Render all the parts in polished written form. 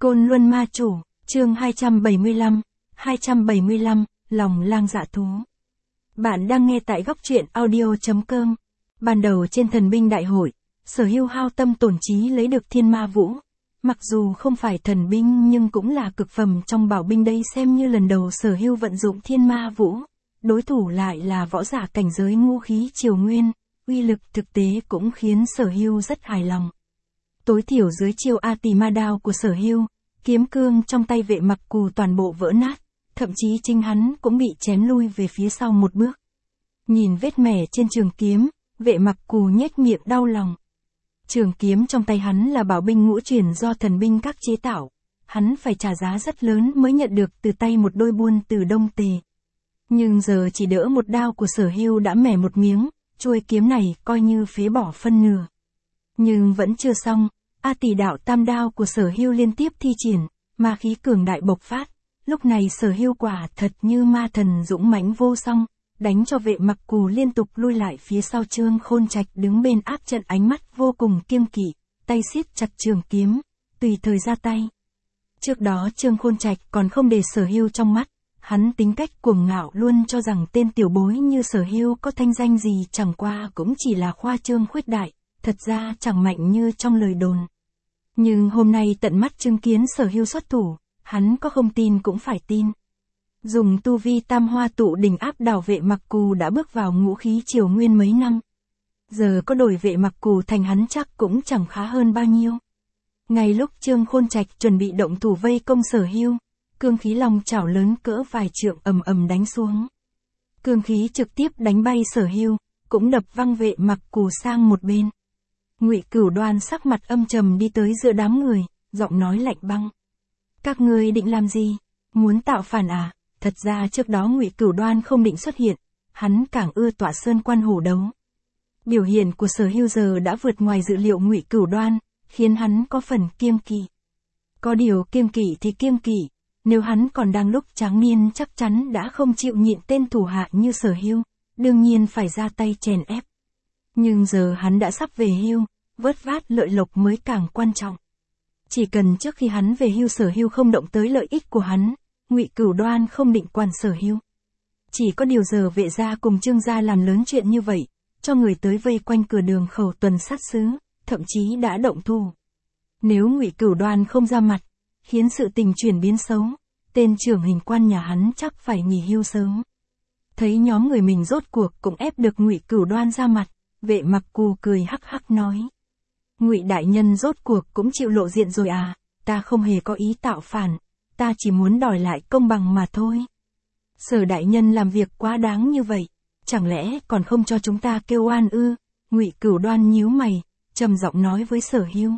Côn Luân Ma Chủ, chương 275, lòng lang dạ thú. Bạn đang nghe tại góc truyện audio.com. Ban đầu trên thần binh đại hội, Sở Hưu hao tâm tổn trí lấy được Thiên Ma Vũ. Mặc dù không phải thần binh nhưng cũng là cực phẩm trong bảo binh, đây xem như lần đầu Sở Hưu vận dụng Thiên Ma Vũ. Đối thủ lại là võ giả cảnh giới ngũ khí triều nguyên, uy lực thực tế cũng khiến Sở Hưu rất hài lòng. Tối thiểu dưới chiêu A Tỳ Ma Đao của Sở Hưu, kiếm cương trong tay Vệ Mặc Cù toàn bộ vỡ nát, thậm chí chính hắn cũng bị chém lui về phía sau một bước. Nhìn vết mẻ trên trường kiếm, Vệ Mặc Cù nhếch miệng đau lòng. Trường kiếm trong tay hắn là bảo binh ngũ truyền do thần binh các chế tạo, hắn phải trả giá rất lớn mới nhận được từ tay một đôi buôn từ Đông Tề. Nhưng giờ chỉ đỡ một đao của Sở Hưu đã mẻ một miếng, chuôi kiếm này coi như phế bỏ phân nửa. Nhưng vẫn chưa xong, A Tỳ Đạo Tam Đao của Sở Hưu liên tiếp thi triển, ma khí cường đại bộc phát. Lúc này Sở Hưu quả thật như ma thần dũng mãnh vô song, đánh cho Vệ Mặc Cù liên tục lui lại phía sau. Trương Khôn Trạch đứng bên áp trận, ánh mắt vô cùng kiêng kỵ, tay siết chặt trường kiếm, tùy thời ra tay. Trước đó Trương Khôn Trạch còn không để Sở Hưu trong mắt, hắn tính cách cuồng ngạo, luôn cho rằng tên tiểu bối như Sở Hưu có thanh danh gì chẳng qua cũng chỉ là khoa trương khuyết đại, thật ra chẳng mạnh như trong lời đồn. Nhưng hôm nay tận mắt chứng kiến Sở Hưu xuất thủ, hắn có không tin cũng phải tin. Dùng tu vi tam hoa tụ đỉnh áp đảo Vệ Mặc Cù đã bước vào ngũ khí triều nguyên mấy năm. Giờ có đổi Vệ Mặc Cù thành hắn chắc cũng chẳng khá hơn bao nhiêu. Ngay lúc Trương Khôn Trạch chuẩn bị động thủ vây công Sở Hưu, cương khí long chảo lớn cỡ vài trượng ầm ầm đánh xuống. Cương khí trực tiếp đánh bay Sở Hưu, cũng đập văng Vệ Mặc Cù sang một bên. Ngụy Cửu Đoan sắc mặt âm trầm đi tới giữa đám người, giọng nói lạnh băng. Các ngươi định làm gì? Muốn tạo phản à? Thật ra trước đó Ngụy Cửu Đoan không định xuất hiện, hắn càng ưa tọa sơn quan hổ đấu. Biểu hiện của Sở Hưu giờ đã vượt ngoài dự liệu Ngụy Cửu Đoan, khiến hắn có phần kiêng kỵ. Có điều kiêng kỵ thì kiêng kỵ, nếu hắn còn đang lúc tráng niên chắc chắn đã không chịu nhịn tên thủ hạ như Sở Hưu, đương nhiên phải ra tay chèn ép. Nhưng giờ hắn đã sắp về hưu, vớt vát lợi lộc mới càng quan trọng. Chỉ cần trước khi hắn về hưu Sở Hưu không động tới lợi ích của hắn, Ngụy Cửu Đoan không định quản Sở Hưu. Chỉ có điều giờ Vệ gia cùng Trương gia làm lớn chuyện như vậy, cho người tới vây quanh cửa đường khẩu tuần sát sứ, thậm chí đã động thủ. Nếu Ngụy Cửu Đoan không ra mặt, khiến sự tình chuyển biến xấu, tên trưởng hình quan nhà hắn chắc phải nghỉ hưu sớm. Thấy nhóm người mình rốt cuộc cũng ép được Ngụy Cửu Đoan ra mặt, Vệ Mặc Cù cười hắc hắc nói: Ngụy đại nhân rốt cuộc cũng chịu lộ diện rồi à? Ta không hề có ý tạo phản, ta chỉ muốn đòi lại công bằng mà thôi. Sở đại nhân làm việc quá đáng như vậy, chẳng lẽ còn không cho chúng ta kêu oan ư? Ngụy Cửu Đoan nhíu mày, trầm giọng nói với Sở Hưu.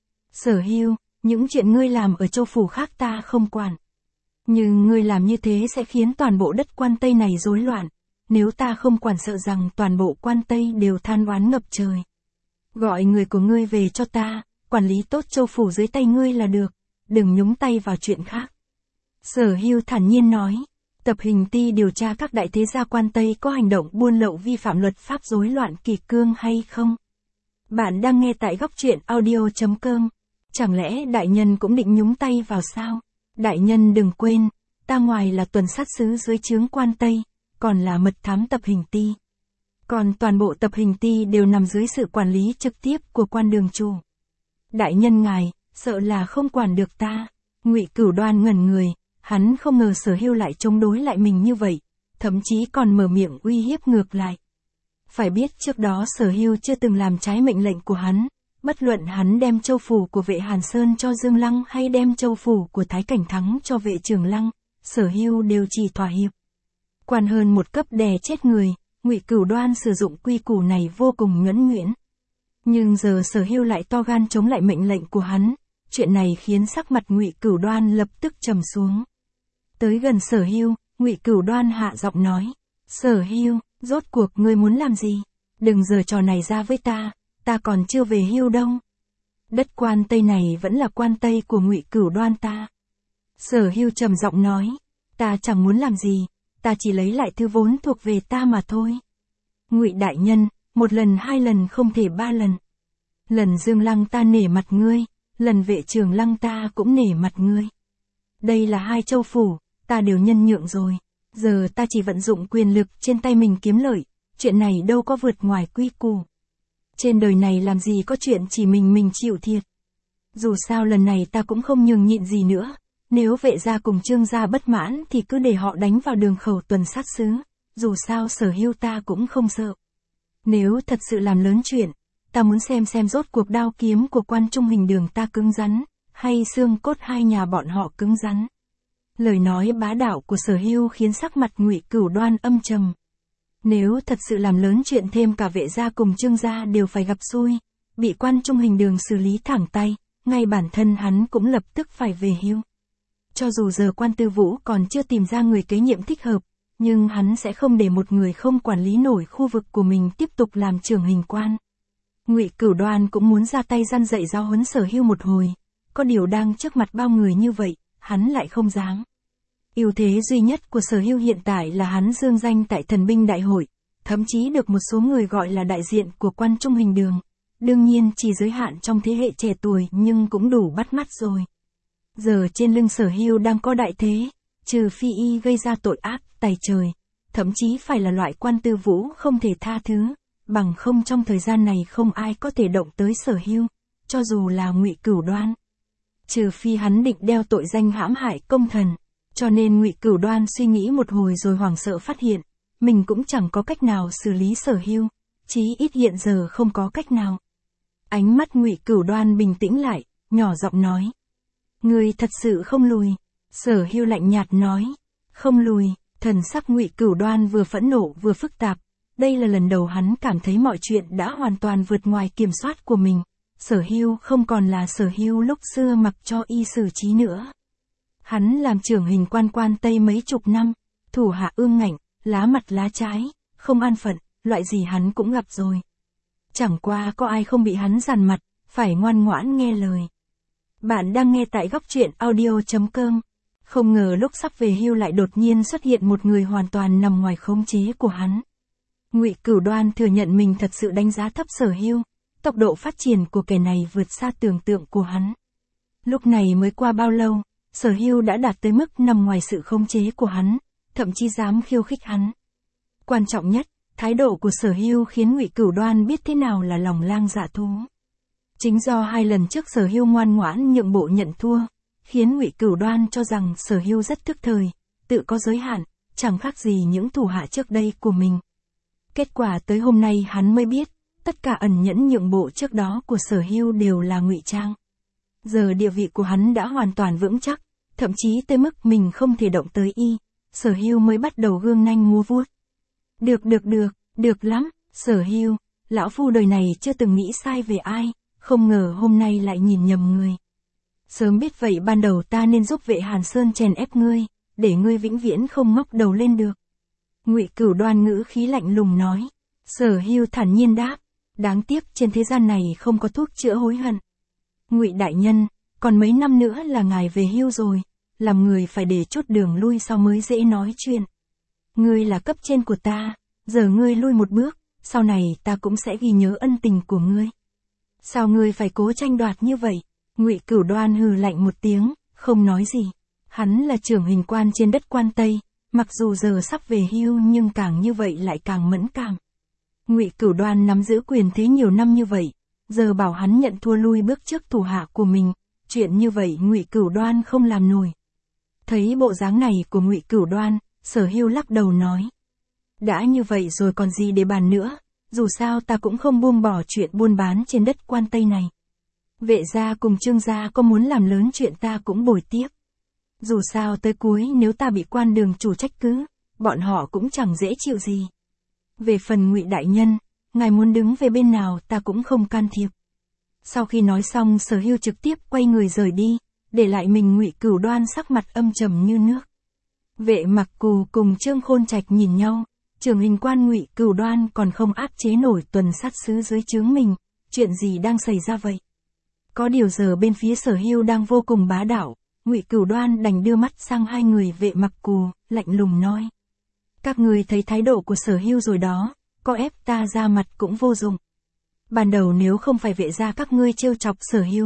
Sở Hưu, những chuyện ngươi làm ở châu phủ khác ta không quản. Nhưng ngươi làm như thế sẽ khiến toàn bộ đất Quan Tây này rối loạn. Nếu ta không quản sợ rằng toàn bộ Quan Tây đều than oán ngập trời. Gọi người của ngươi về cho ta, quản lý tốt châu phủ dưới tay ngươi là được, đừng nhúng tay vào chuyện khác. Sở Hưu thản nhiên nói, tập hình ti điều tra các đại thế gia Quan Tây có hành động buôn lậu vi phạm luật pháp rối loạn kỷ cương hay không? Bạn đang nghe tại góc truyện audio.com. Chẳng lẽ đại nhân cũng định nhúng tay vào sao? Đại nhân đừng quên, ta ngoài là tuần sát sứ dưới trướng Quan Tây, còn là mật thám tập hình ti. Còn toàn bộ tập hình ti đều nằm dưới sự quản lý trực tiếp của quan đường chủ. Đại nhân ngài, sợ là không quản được ta. Ngụy Cửu Đoan ngẩn người, hắn không ngờ Sở Hưu lại chống đối lại mình như vậy, thậm chí còn mở miệng uy hiếp ngược lại. Phải biết trước đó Sở Hưu chưa từng làm trái mệnh lệnh của hắn, bất luận hắn đem châu phủ của Vệ Hàn Sơn cho Dương Lăng hay đem châu phủ của Thái Cảnh Thắng cho Vệ Trường Lăng, Sở Hưu đều chỉ thỏa hiệp. Quan hơn một cấp đè chết người, Ngụy Cửu Đoan sử dụng quy củ này vô cùng nhuần nhuyễn. Nhưng giờ Sở Hưu lại to gan chống lại mệnh lệnh của hắn, chuyện này khiến sắc mặt Ngụy Cửu Đoan lập tức trầm xuống. Tới gần Sở Hưu, Ngụy Cửu Đoan hạ giọng nói: Sở Hưu, rốt cuộc ngươi muốn làm gì? Đừng giở trò này ra với ta còn chưa về hưu đâu. Đất Quan Tây này vẫn là Quan Tây của Ngụy Cửu Đoan ta. Sở Hưu trầm giọng nói: ta chẳng muốn làm gì, ta chỉ lấy lại thứ vốn thuộc về ta mà thôi. Ngụy đại nhân, một lần hai lần không thể ba lần. Lần Dương Lăng ta nể mặt ngươi, lần vệ trường Lăng ta cũng nể mặt ngươi. Đây là 2 châu phủ, ta đều nhân nhượng rồi. Giờ ta chỉ vận dụng quyền lực trên tay mình kiếm lợi, chuyện này đâu có vượt ngoài quy củ. Trên đời này làm gì có chuyện chỉ mình chịu thiệt. Dù sao lần này ta cũng không nhường nhịn gì nữa, nếu vệ gia cùng Trương gia bất mãn thì cứ để họ đánh vào đường khẩu tuần sát xứ, dù sao Sở Hưu ta cũng không sợ. Nếu thật sự làm lớn chuyện, ta muốn xem rốt cuộc đao kiếm của Quan Trung Hình Đường ta cứng rắn, hay xương cốt hai nhà bọn họ cứng rắn. Lời nói bá đạo của Sở Hưu khiến sắc mặt Ngụy Cửu Đoan âm trầm. Nếu thật sự làm lớn chuyện thêm cả vệ gia cùng Trương gia đều phải gặp xui, bị Quan Trung Hình Đường xử lý thẳng tay, ngay bản thân hắn cũng lập tức phải về hưu. Cho dù giờ Quan Tư Vũ còn chưa tìm ra người kế nhiệm thích hợp, nhưng hắn sẽ không để một người không quản lý nổi khu vực của mình tiếp tục làm trưởng hình quan. Ngụy Cửu Đoan cũng muốn ra tay răn dạy giáo huấn Sở Hưu một hồi, có điều đang trước mặt bao người như vậy, hắn lại không dám. Ưu thế duy nhất của Sở Hưu hiện tại là hắn dương danh tại thần binh đại hội, thậm chí được một số người gọi là đại diện của Quan Trung Hình Đường. Đương nhiên chỉ giới hạn trong thế hệ trẻ tuổi nhưng cũng đủ bắt mắt rồi. Giờ trên lưng Sở Hưu đang có đại thế, trừ phi y gây ra tội ác, tày trời, thậm chí phải là loại Quan Tư Vũ không thể tha thứ, bằng không trong thời gian này không ai có thể động tới Sở Hưu, cho dù là Ngụy Cửu Đoan. Trừ phi hắn định đeo tội danh hãm hại công thần, cho nên Ngụy Cửu Đoan suy nghĩ một hồi rồi hoảng sợ phát hiện, mình cũng chẳng có cách nào xử lý Sở Hưu, chí ít hiện giờ không có cách nào. Ánh mắt Ngụy Cửu Đoan bình tĩnh lại, nhỏ giọng nói: "Ngươi thật sự không lùi?" Sở Hưu lạnh nhạt nói: "Không lùi." Thần sắc Ngụy Cửu Đoan vừa phẫn nộ vừa phức tạp, đây là lần đầu hắn cảm thấy mọi chuyện đã hoàn toàn vượt ngoài kiểm soát của mình. Sở Hưu không còn là Sở Hưu lúc xưa mặc cho y xử trí nữa. Hắn làm trưởng hình quan Tây mấy chục năm, thủ hạ ương ngạnh, lá mặt lá trái, không an phận, loại gì hắn cũng gặp rồi. Chẳng qua có ai không bị hắn dằn mặt, phải ngoan ngoãn nghe lời. Bạn đang nghe tại góc truyện audio.com. Không ngờ lúc sắp về hưu lại đột nhiên xuất hiện một người hoàn toàn nằm ngoài khống chế của hắn. Ngụy Cửu Đoan thừa nhận mình thật sự đánh giá thấp Sở Hưu, tốc độ phát triển của kẻ này vượt xa tưởng tượng của hắn. Lúc này mới qua bao lâu, Sở Hưu đã đạt tới mức nằm ngoài sự khống chế của hắn, thậm chí dám khiêu khích hắn. Quan trọng nhất, thái độ của Sở Hưu khiến Ngụy Cửu Đoan biết thế nào là lòng lang dạ thú. Chính do 2 lần trước Sở Hưu ngoan ngoãn nhượng bộ nhận thua, khiến Ngụy Cửu Đoan cho rằng Sở Hưu rất thức thời, tự có giới hạn, chẳng khác gì những thủ hạ trước đây của mình. Kết quả tới hôm nay hắn mới biết, tất cả ẩn nhẫn nhượng bộ trước đó của Sở Hưu đều là ngụy trang. Giờ địa vị của hắn đã hoàn toàn vững chắc, thậm chí tới mức mình không thể động tới y, Sở Hưu mới bắt đầu gương nanh múa vuốt. Được lắm, Sở Hưu, lão phu đời này chưa từng nghĩ sai về ai, không ngờ hôm nay lại nhìn nhầm người. Sớm biết vậy ban đầu ta nên giúp vệ Hàn Sơn chèn ép ngươi, để ngươi vĩnh viễn không ngóc đầu lên được. Ngụy Cửu Đoan ngữ khí lạnh lùng nói. Sở Hưu thản nhiên đáp, đáng tiếc trên thế gian này không có thuốc chữa hối hận. Ngụy đại nhân, còn mấy năm nữa là ngài về hưu rồi, làm người phải để chút đường lui sau mới dễ nói chuyện. Ngươi là cấp trên của ta, giờ ngươi lui một bước, sau này ta cũng sẽ ghi nhớ ân tình của ngươi. Sao ngươi phải cố tranh đoạt như vậy? Ngụy Cửu Đoan hừ lạnh một tiếng, không nói gì. Hắn là trưởng hình quan trên đất Quan Tây, mặc dù giờ sắp về hưu nhưng càng như vậy lại càng mẫn cảm. Ngụy Cửu Đoan nắm giữ quyền thế nhiều năm như vậy, giờ bảo hắn nhận thua lui bước trước thủ hạ của mình, chuyện như vậy Ngụy Cửu Đoan không làm nổi. Thấy bộ dáng này của Ngụy Cửu Đoan, Sở Hưu lắc đầu nói: đã như vậy rồi còn gì để bàn nữa, dù sao ta cũng không buông bỏ chuyện buôn bán trên đất Quan Tây này. Vệ gia cùng Trương gia có muốn làm lớn chuyện ta cũng bồi tiếp. Dù sao tới cuối nếu ta bị Quan Đường chủ trách cứ, bọn họ cũng chẳng dễ chịu gì. Về phần Ngụy đại nhân, ngài muốn đứng về bên nào ta cũng không can thiệp. Sau khi nói xong Sở Hưu trực tiếp quay người rời đi, để lại mình Ngụy Cửu Đoan sắc mặt âm trầm như nước. Vệ Mặc Cù cùng Trương Khôn Trạch nhìn nhau, trưởng hình quan Ngụy Cửu Đoan còn không áp chế nổi tuần sát sứ dưới trướng mình, chuyện gì đang xảy ra vậy? Có điều giờ bên phía Sở Hưu đang vô cùng bá đạo, Ngụy Cửu Đoan đành đưa mắt sang 2 người Vệ Mặc Cù, lạnh lùng nói: các người thấy thái độ của Sở Hưu rồi đó, có ép ta ra mặt cũng vô dụng. Ban đầu nếu không phải vệ gia các ngươi trêu chọc Sở Hưu,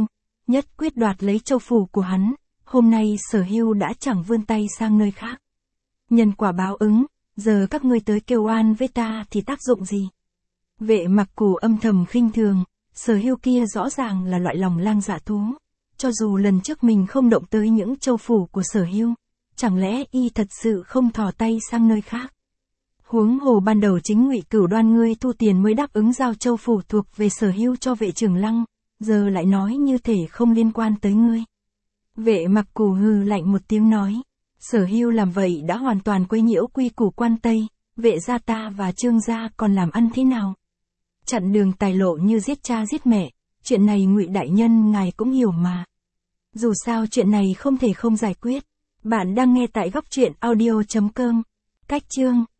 nhất quyết đoạt lấy châu phủ của hắn, hôm nay Sở Hưu đã chẳng vươn tay sang nơi khác. Nhân quả báo ứng, giờ các ngươi tới kêu oan với ta thì tác dụng gì? Vệ Mặc Cù âm thầm khinh thường, Sở Hưu kia rõ ràng là loại lòng lang dạ thú. Cho dù lần trước mình không động tới những châu phủ của Sở Hưu, chẳng lẽ y thật sự không thò tay sang nơi khác? Huống hồ ban đầu chính Ngụy Cửu Đoan ngươi thu tiền mới đáp ứng giao châu phủ thuộc về Sở Hưu cho vệ trưởng lăng, giờ lại nói như thể không liên quan tới ngươi. Vệ Mặc Cù hừ lạnh một tiếng nói, Sở Hưu làm vậy đã hoàn toàn quấy nhiễu quy củ quan Tây, vệ gia ta và Trương gia còn làm ăn thế nào? Chặn đường tài lộ như giết cha giết mẹ, chuyện này Ngụy đại nhân ngài cũng hiểu mà. Dù sao chuyện này không thể không giải quyết. Bạn đang nghe tại góc truyện audio.com. Cách chương